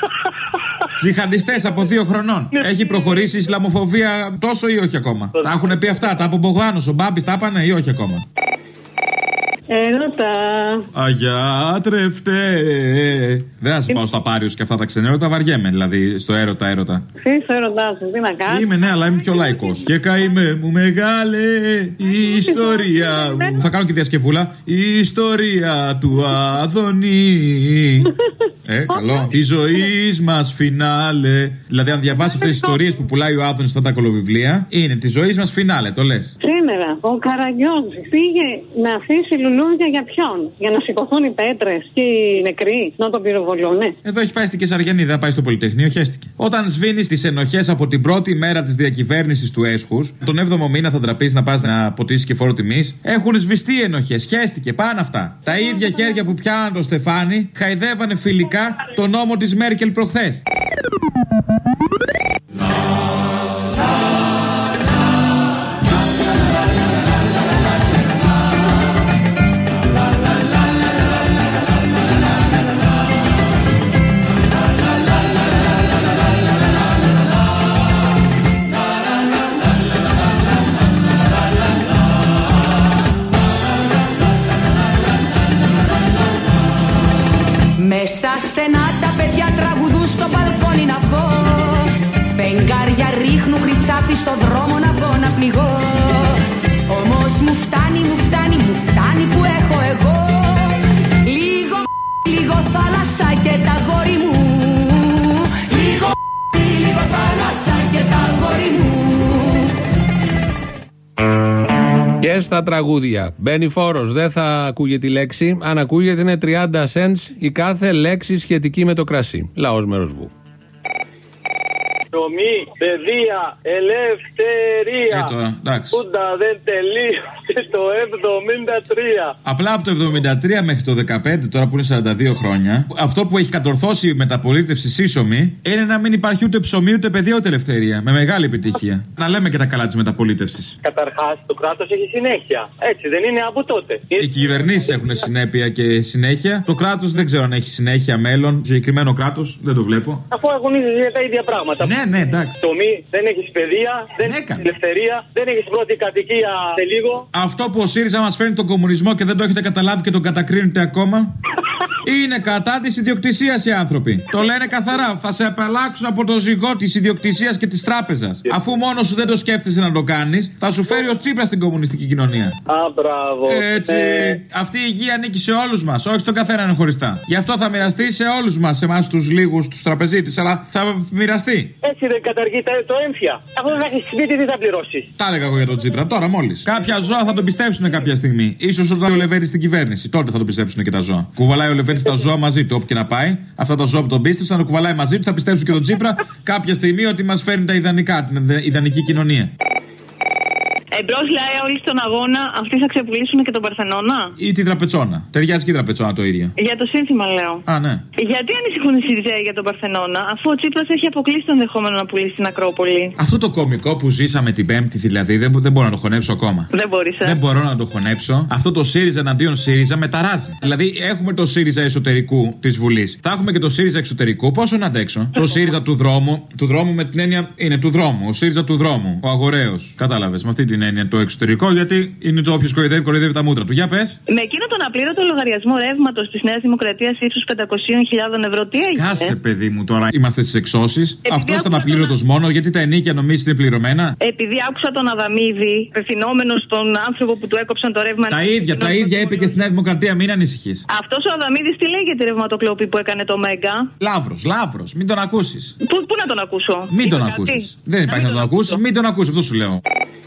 Τζιχαντιστές από δύο χρονών. Έχει προχωρήσει η Ισλαμοφοβία τόσο ή όχι ακόμα? Τα έχουν πει αυτά, τα από Μπογδάνος, ο Μπάμπης τα είπανε ή όχι ακόμα? Έρωτα. Αγιάτρευτε. Δεν θα σα πάω στα Πάριους και αυτά τα ξενέρωτα, βαριέμαι δηλαδή στο έρωτα, έρωτα. Τι στο έρωτά σου, τι να κάνει. Είμαι, ναι, αλλά είμαι πιο λαϊκός. Και καημέ μου μεγάλε η ιστορία μου. Θα κάνω και διασκευούλα. Η ιστορία του Άδωνη. Ε, καλό. Τη ζωή μας φινάλε. Δηλαδή, αν διαβάσει αυτές τις ιστορίες που πουλάει ο Άδωνης στα τα κολοβιβλία, είναι τη ζωή μας φινάλε, το λες. Σήμερα ο Καραγκιόζης πήγε να αφήσει λουλούδια για ποιον? Για να σηκωθούν οι πέτρες και οι νεκροί, να τον πυροβολούνε. Εδώ έχει πάει στην Κεσαριανίδα, θα πάει στο Πολυτεχνείο, χέστηκε. Όταν σβήνει τις ενοχές από την πρώτη μέρα της διακυβέρνησης του έσχους, τον έβδομο μήνα θα τραπείς να πας να ποτίσεις και φόρο τιμής. Έχουν σβηστεί οι ενοχές, χέστηκε, πάνε αυτά. Τα ίδια χέρια που πιάναν το Στεφάνι χαϊδεύανε φιλικά τον νόμο της Μέρκελ προχθές. Μες στα στενά τα παιδιά τραγουδούν στο μπαλκόνι να βγω. Φεγγάρια ρίχνουν χρυσάφι στο δρόμο να βγω να πνιγώ. Όμως μου φτάνει, μου φτάνει, μου φτάνει που έχω εγώ. Λίγο, λίγο θάλασσα και τα γόρι μου. Λίγο, λίγο θάλασσα και τα γόρι μου. Και στα τραγούδια μπαίνει φόρος, δεν θα ακούγεται η λέξη. Αν ακούγεται είναι τριάντα cents η κάθε λέξη σχετική με το κρασί. Λαός μέρος βου. Τομή, παιδεία, ελευθερία. Ε, τώρα, εντάξει. Πούντα δεν τελείωσε το εβδομήντα τρία. Απλά από το εβδομήντα τρία μέχρι το δεκαπέντε, τώρα που είναι σαράντα δύο χρόνια, αυτό που έχει κατορθώσει η μεταπολίτευση σύσσωμη είναι να μην υπάρχει ούτε ψωμί, ούτε παιδεία, ούτε ελευθερία. Με μεγάλη επιτυχία. Να λέμε και τα καλά της μεταπολίτευσης. Καταρχάς, το κράτος έχει συνέχεια. Έτσι δεν είναι από τότε. Οι κυβερνήσεις έχουν συνέπεια και συνέχεια. Το κράτος δεν ξέρω αν έχει συνέχεια, μέλλον. Συγκεκριμένο κράτος δεν το βλέπω. Αφού αγωνίζεσαι για τα ίδια πράγματα. Ναι, ναι, εντάξει. Το μη, δεν έχεις παιδεία, δεν έχεις ελευθερία, δεν έχεις πρώτη κατοικία σε λίγο. Αυτό που ο ΣΥΡΙΖΑ μας φέρνει τον κομμουνισμό και δεν το έχετε καταλάβει και τον κατακρίνετε ακόμα. Είναι κατά της ιδιοκτησίας οι άνθρωποι. Το λένε καθαρά. Θα σε απαλλάξουν από το ζυγό της ιδιοκτησίας και της τράπεζας. Αφού μόνο σου δεν το σκέφτεσαι να το κάνεις, θα σου φέρει ο Τσίπρας στην κομμουνιστική κοινωνία. Α, μπράβο. Έτσι. Ναι. Αυτή η υγεία ανήκει σε όλους μας, όχι στον καθέναν χωριστά. Γι' αυτό θα μοιραστεί σε όλους μας, σε εμάς τους λίγους, τους τραπεζίτες, αλλά θα μοιραστεί. Έτσι δεν καταργείται το έμφυα. Αφού δεν θα έχεις σπίτι, τι θα πληρώσεις. Τα έλεγα εγώ για τον Τσίπρα, τώρα μόλις. Κάποια ζώα θα τον πιστέψουν κάποια στιγμή. Ίσως όταν ο Λεβέρης στην κυβέρνηση, τότε θα τον πιστέψουν και τα ζώα. Κουβαλάει ο Λεβέρης τα ζώα μαζί του, όπου και να πάει. Αυτά τα ζώα που τον πίστευσαν, το κουβαλάει μαζί του, θα πιστέψουν και τον Τσίπρα κάποια στιγμή ότι μας φέρνει τα ιδανικά, την ιδανική κοινωνία. Εμπρός λέει όλοι στον αγώνα, αυτοί θα ξεπουλήσουν και τον Παρθενώνα. Ή τη Τραπετσόνα. Ταιριάζει και η Τραπετσόνα το ίδιο. Για το σύνθημα λέω. Α, ναι. Γιατί ανησυχούν οι Σιριζέοι για τον Παρθενώνα, αφού ο Τσίπρας έχει αποκλείσει το ενδεχόμενο να πουλήσει την Ακρόπολη. Αυτό το κωμικό που ζήσαμε την Πέμπτη δηλαδή δεν, δεν μπορώ να το χωνέψω ακόμα. Δεν μπορείς, ε. Δεν μπορώ να το χωνέψω. Αυτό το ΣΥΡΙΖΑ εναντίον ΣΥΡΙΖΑ με ταράζει. Δηλαδή έχουμε το ΣΥΡΙΖΑ εσωτερικού τη Βουλή. Θα έχουμε και το ΣΥΡΙΖΑ εξωτερικού. Πόσο να αντέξω. Το ΣΥΡΙΖΑ του δρόμου. Του δρόμου με την έννοια είναι του δρόμου. Ο ΣΥΡΙΖΑ του δρόμου. Ο αγοραίος. Κατάλαβες με αυτή την έννοια το εξωτερικό. Γιατί είναι το όποιο κοροϊδεύει, κοροϊδεύει τα μούτρα του. Για πες. Με εκείνο τον απλήρωτο λογαριασμό ρεύματος της Νέας Δημοκρατίας ύψους πεντακόσιες χιλιάδες ευρώ, τι έγινε. Κάσε, παιδί μου, τώρα είμαστε στις εξώσεις. Αυτό ήταν απλήρωτος τον... μόνο, γιατί τα ενίκια νομίζεις είναι πληρωμένα. Επειδή άκουσα τον Αδαμίδη, απευθυνόμενο στον άνθρωπο που του έκοψαν το ρεύμα. Τα ίδια, τα ίδια είπε και στη Νέα Δημοκρατία, μην ανησυχείς. Αυτός ο Αδαμίδης τι λέει για τη ρευματοκλοπή που έκανε το Μέγκα. Λαύρος, λαύρος, μην τον ακούσεις. Πού, πού να τον ακούσω. Μην τον ακούσεις. Δεν υπάρχει να τον ακούσεις, μην τον ακούσεις, αυτό σου λέω.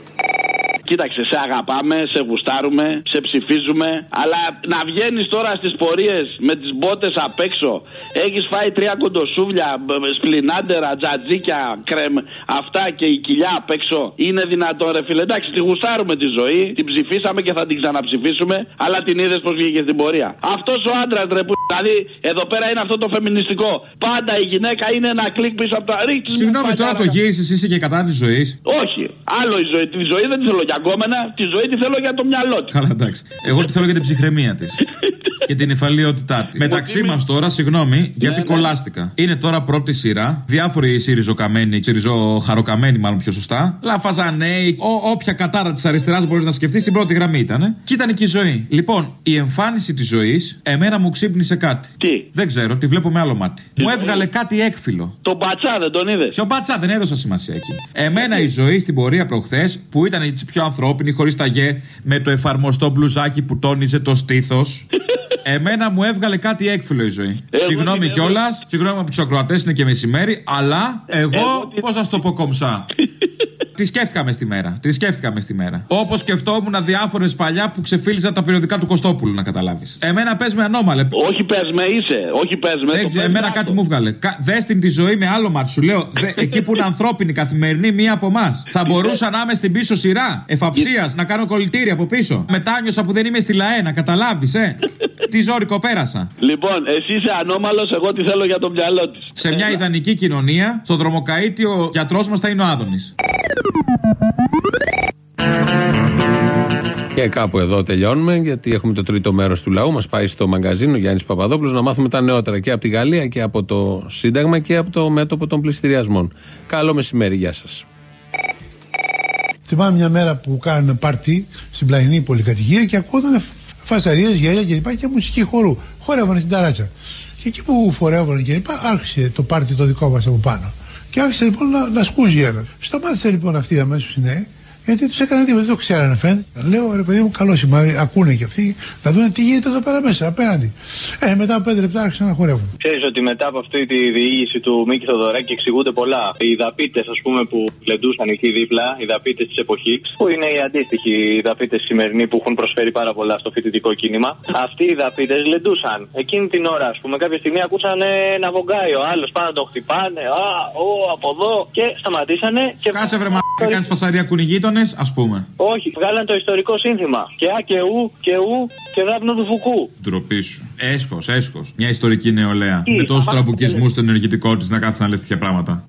Κοίταξε, σε αγαπάμε, σε γουστάρουμε, σε ψηφίζουμε, αλλά να βγαίνεις τώρα στις πορείες με τις μπότες απ' έξω, έχεις φάει τρία κοντοσούβλια, σπλινάντερα, τζατζίκια, κρεμ, αυτά και η κοιλιά απ' έξω. Είναι δυνατόν, ρε φίλε? Εντάξει, τη γουστάρουμε τη ζωή, την ψηφίσαμε και θα την ξαναψηφίσουμε, αλλά την είδες πως βγήκε στην πορεία. Αυτός ο άντρας, ρε που. Δηλαδή, εδώ πέρα είναι αυτό το φεμινιστικό. Πάντα η γυναίκα είναι ένα κλικ πίσω από τα ρίχνη. Συγγνώμη, τώρα το γύρισες, είσαι και κατά της ζωής. Όχι. Άλλο η ζωή. Τη ζωή δεν τη θέλω για γκόμενα, τη ζωή τη θέλω για το μυαλό της. Καλά, εντάξει. Εγώ τη θέλω για την ψυχραιμία της. και την υφαλιότητά τη. Μεταξύ μας τώρα, συγγνώμη, γιατί κολλάστηκα. Είναι τώρα πρώτη σειρά, διάφοροι Συριζοκαμένοι, Συριζοχαροκαμένοι, μάλλον πιο σωστά. Λαφαζανέοι, όποια κατάρα τη αριστερά μπορεί να σκεφτεί, στην πρώτη γραμμή ήταν. Και ήταν και η ζωή. Λοιπόν, η εμφάνιση τη ζωή, εμένα μου ξύπνησε κάτι. Τι? Δεν ξέρω, τη βλέπω με άλλο μάτι. Τι μου ζωή? έβγαλε κάτι έκφυλο. Τον Πατσά δεν τον είδε? Ποιο Πατσά, δεν έδωσα σημασία εκεί. Εμένα η ζωή στην πορεία προχθές, που ήταν έτσι πιο ανθρώπινη, χωρίς τα γε, με το εφαρμοστό μπλουζάκι που τόνιζε το στήθος. Εμένα μου έβγαλε κάτι έκφυλο η ζωή. Ε, συγγνώμη κιόλας, συγγνώμη από τους ακροατές, είναι και μεσημέρι, αλλά εγώ, εγώ πώς θα το πω κομψά. Τη σκέφτηκα μες τη μέρα. Τη σκέφτηκα μες τη μέρα. Όπως σκεφτόμουν διάφορες παλιά που ξεφύλιζαν τα περιοδικά του Κωστόπουλου, να καταλάβεις. Εμένα πες με ανώμαλε. Όχι πες με είσαι. Όχι πες με. Δεν, εμένα κάτι μου βγάλε. Δες την τη ζωή με άλλο μάτι. Σου λέω, δε, εκεί που είναι ανθρώπινη, καθημερινή, μία από εμάς. Θα μπορούσα να είμαι στην πίσω σειρά εφαψίας, να κάνω κολλητήρι από πίσω. Μετά νιώσα που δεν είμαι στη ΛΑΕ, να καταλάβεις, ε. Τι ζώρικο πέρασα. Λοιπόν, εσύ είσαι ανώμαλος, εγώ τι θέλω για το μυαλό της. Σε μια ιδανική κοινωνία, στο δρομοκαΐτη ο γιατρός μας θα είναι ο Άδωνης. Και κάπου εδώ τελειώνουμε, γιατί έχουμε το τρίτο μέρος του λαού. Μας πάει στο μαγκαζίνο Γιάννης Παπαδόπουλος να μάθουμε τα νεότερα και από τη Γαλλία και από το Σύνταγμα και από το μέτωπο των πληστηριασμών. Καλό μεσημέρι, γεια σας. Θυμάμαι μια μέρα που κάνανε πάρτι στην πλαϊνή πολυκατοικία και ακούγονταν φασαρίες, γέλια κλπ. Και μουσική χορού. Χορεύανε στην ταράτσα. Και εκεί που φορεύανε κλπ. Άρχισε το πάρτι το δικό μας από πάνω. Και άρχισε λοιπόν να, να σκούζει ένα. Σταμάτησε λοιπόν αυτή αμέσως οι νέοι, γιατί τους έκαναν τίποτα, δεν το ξέρανε φαίνεται. Λέω ρε παιδί μου, καλό σήμα, ακούνε και αυτοί, να δουν τι γίνεται εδώ πέρα μέσα, απέναντι. Ε, μετά από πέντε λεπτά άρχισαν να χορεύουν. Ξέρεις ότι μετά από αυτή τη διήγηση του Μίκη Θοδωράκη εξηγούνται πολλά. Οι δαπίτες, ας πούμε, που λεντούσαν εκεί δίπλα, οι δαπίτες της εποχής, που είναι οι αντίστοιχοι δαπίτες σημερινοί που έχουν προσφέρει πάρα πολλά στο φοιτητικό κίνημα, αυτοί οι δαπίτες λεντούσαν. Εκείνη την ώρα, ας πούμε, κάποια στιγμή ακούσαν να βογκάει ο άλλος, πάνω να τον χτυπάνε, α, ο, από εδώ, και σταματήσανε. Και κάσε βρε μα, κάνεις φασαρία κουνηγίτονες, ας πούμε. Όχι, βγάλαν το ιστορικό σύνθημα. Και α και ου και ου και δάπνο του Φουκού. Ντροπή σου. Έσχος, έσχος. Μια ιστορική νεολαία. Τι, με τόσους τραμπουκισμού στο ενεργητικό της να κάθεσαι να λες τέτοια πράγματα.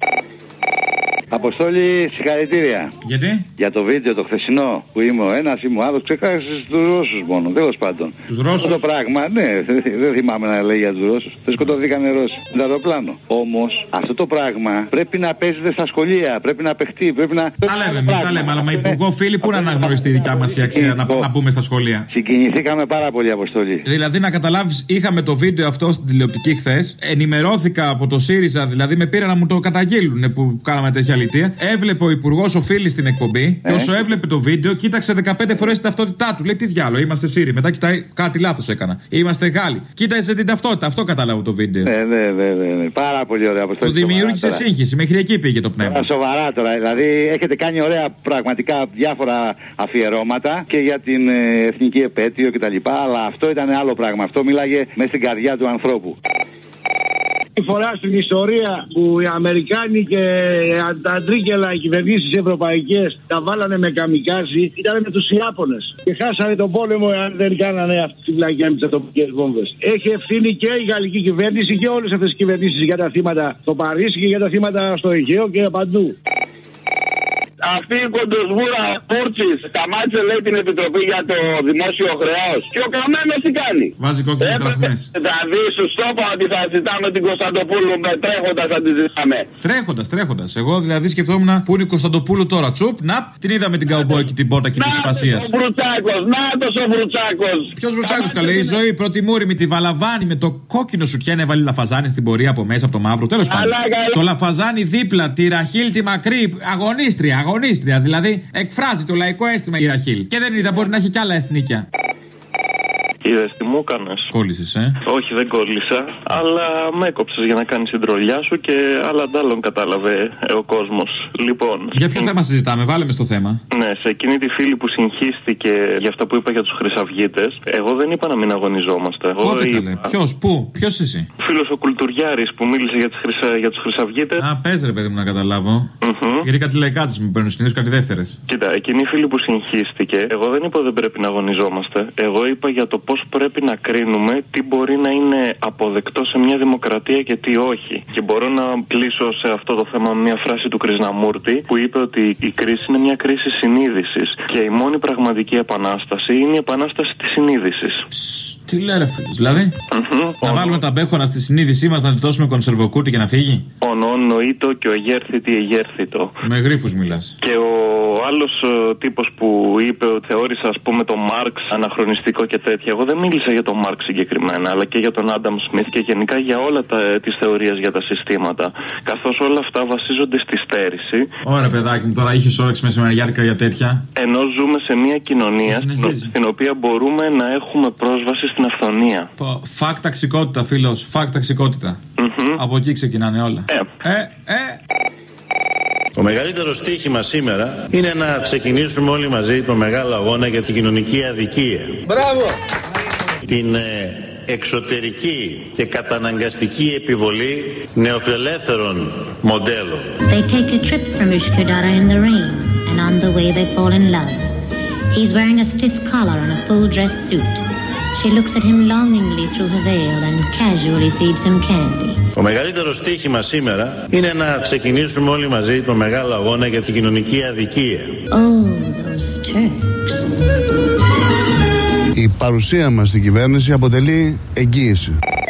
Αποστόλη, συγχαρητήρια. Γιατί? Για το βίντεο το χθεσινό που είμαι ο ένας, είμαι ο άλλος, ξεχάσεις τους Ρώσους μόνο, τέλος πάντων. Τους Ρώσους? Αυτό το πράγμα, ναι, δεν θυμάμαι να λέει για τους Ρώσους. Δεν σκοτώθηκαν οι Ρώσοι. Με το αεροπλάνο. Όμως αυτό το πράγμα πρέπει να παίζεται στα σχολεία, πρέπει να παιχτεί, πρέπει να. Τα λέμε, εμείς τα λέμε, αλλά με υπουργό φίλοι πού να αναγνωριστεί η δικιά μας η αξία να, να πούμε στα σχολεία. Συγκινηθήκαμε πάρα πολύ, Αποστόλη. Δηλαδή να καταλάβεις, είχαμε το βίντεο αυτό στην τηλεοπτική χθες, ενημερώθηκα από το ΣΥΡΙΖΑ, δηλαδή με πήραν να μου το καταγγείλουν που κάναμε τέτοια. Έβλεπε ο υπουργός οφείλει στην εκπομπή ε. και όσο έβλεπε το βίντεο, κοίταξε δεκαπέντε φορές την ταυτότητά του. Λέει τι διάλογο, είμαστε Σύριοι. Μετά κοιτάει κάτι λάθος έκανα. Είμαστε Γάλλοι. Κοίταζε την ταυτότητα, αυτό κατάλαβα το βίντεο. Ναι, ναι, ναι, ναι. Πάρα πολύ ωραία. Του δημιούργησε σύγχυση, μέχρι εκεί πήγε το πνεύμα. Τώρα, σοβαρά τώρα. Δηλαδή έχετε κάνει ωραία πραγματικά διάφορα αφιερώματα και για την ε, εθνική επέτειο κτλ. Αλλά αυτό ήταν άλλο πράγμα. Αυτό μίλαγε μέσα στην καρδιά του ανθρώπου. Φορά στην ιστορία που οι Αμερικάνοι και τα αντρίκελα, οι κυβερνήσεις ευρωπαϊκές τα βάλανε με καμικάζι, ήταν με τους Ιάπωνες. Και χάσανε τον πόλεμο αν δεν κάνανε αυτή τη βλακιά με τις ατομικές βόμβες. Έχει ευθύνη και η γαλλική κυβέρνηση και όλες αυτές τις κυβερνήσεις για τα θύματα στο Παρίσι και για τα θύματα στο Αιγαίο και παντού. Αυτή η κοντοσβούρα Πούρτσης σταμάτησε, λέει, την Επιτροπή για το Δημόσιο Χρέος. Και ο Καμένος τι κάνει? Βάζει κόκκινες δραχμές. Δηλαδή, σου το είπα ότι θα ζητάμε την Κωνσταντοπούλου με τρέχοντας θα τη ζητάμε. Τρέχοντας, τρέχοντας. Εγώ δηλαδή σκεφτόμουν που είναι η Κωνσταντοπούλου τώρα. Τσουπ, να, την είδαμε την καουμπόη και την πόρτα και τη Υπασία. Ο Βρουτσάκος, νάτος ο Βρουτσάκος. Ποιο Βρουτσάκος καλέ, η ζωή πρώτη μούρη με τη βαλαβάνη με το κόκκινο σουτιέν έβαλε λαφαζάνη στην πορεία από μέσα από το μαύρο. Τέλος πάντων. Το λαφαζάνι δίπλα, τη Ραχίλ τη μακρύ, αγωνίστρια. Αγωνίστρια, δηλαδή εκφράζει το λαϊκό αίσθημα η Ραχίλ. Και δεν είδα, μπορεί να έχει κι άλλα εθνίκια. Είδες τι μου έκανες? Κόλλησες, ε? Όχι, δεν κόλλησα, αλλά με έκοψες για να κάνεις την τρολιά σου και άλλα αντάλλων κατάλαβε ε, ο κόσμος. Λοιπόν. Για ποιο θέμα συζητάμε, βάλε με στο θέμα. Ναι, σε εκείνη τη φίλη που συγχύστηκε για αυτά που είπα για τους χρυσαυγίτες, εγώ δεν είπα να μην αγωνιζόμαστε. Πότε καλέ, ποιος, πού, ποιος εσύ? Φίλος ο Κουλτουριάρης που μίλησε για, τις χρυσα... για τους χρυσαυγίτες. Α, πες ρε παιδί μου να καταλάβω. Mm-hmm. Γιατί κάτι λαϊκάτες μου παίρνουν συνήθως, κάτι δεύτερες. Κοίτα, εκείνη η φίλη που συγχύστηκε, εγώ δεν είπα δεν πρέπει να αγωνιζόμαστε. Εγώ είπα για το πώς πρέπει να κρίνουμε τι μπορεί να είναι αποδεκτό σε μια δημοκρατία και τι όχι. Και μπορώ να κλείσω σε αυτό το θέμα με μια φράση του Κρυσναμούρτη που είπε ότι η κρίση είναι μια κρίση συνείδησης και η μόνη πραγματική επανάσταση είναι η επανάσταση της συνείδησης. Τι λέει ρε φίλος, δηλαδή mm-hmm. να βάλουμε τα μπέχονα στη συνείδησή μας, να λιτώσουμε κονσερβοκούτι και να φύγει. Νοήτο και ο εγέρθητη εγέρθητο. Με γρίφους μιλάς. Και ο άλλος τύπος που είπε ότι θεώρησε, ας πούμε, τον Μάρξ αναχρονιστικό και τέτοια. Εγώ δεν μίλησα για τον Μάρξ συγκεκριμένα, αλλά και για τον Άνταμ Σμιθ και γενικά για όλα τα, τις θεωρίες για τα συστήματα. Καθώς όλα αυτά βασίζονται στη στέρηση. Ωραία, παιδάκι μου, τώρα είχες όρεξη μεσημεριάτικα για τέτοια. Ενώ ζούμε σε μια κοινωνία στην οποία μπορούμε να έχουμε πρόσβαση στην αυθονία. Φακ ταξικότητα, φίλος. Φακ ταξικότητα. Mm-hmm. Από εκεί ξεκινάνε όλα. Ε, ε, ε. Το μεγαλύτερο στοίχημα σήμερα είναι να ξεκινήσουμε όλοι μαζί το μεγάλο αγώνα για την κοινωνική αδικία. Μπράβο! Την ε, εξωτερική και καταναγκαστική επιβολή νεοφιλελεύθερων μοντέλων. They take a trip from Ushkudara in the rain and on the way they fall in love. He's wearing a stiff collar and a full dress suit. She looks at him longingly through her veil and casually feeds him candy. Το μεγαλύτερο στοίχημα σήμερα είναι να ξεκινήσουμε όλοι μαζί το μεγάλο αγώνα για την κοινωνική αδικία. Oh, those Turks. Η παρουσία μας στην κυβέρνηση αποτελεί εγγύηση.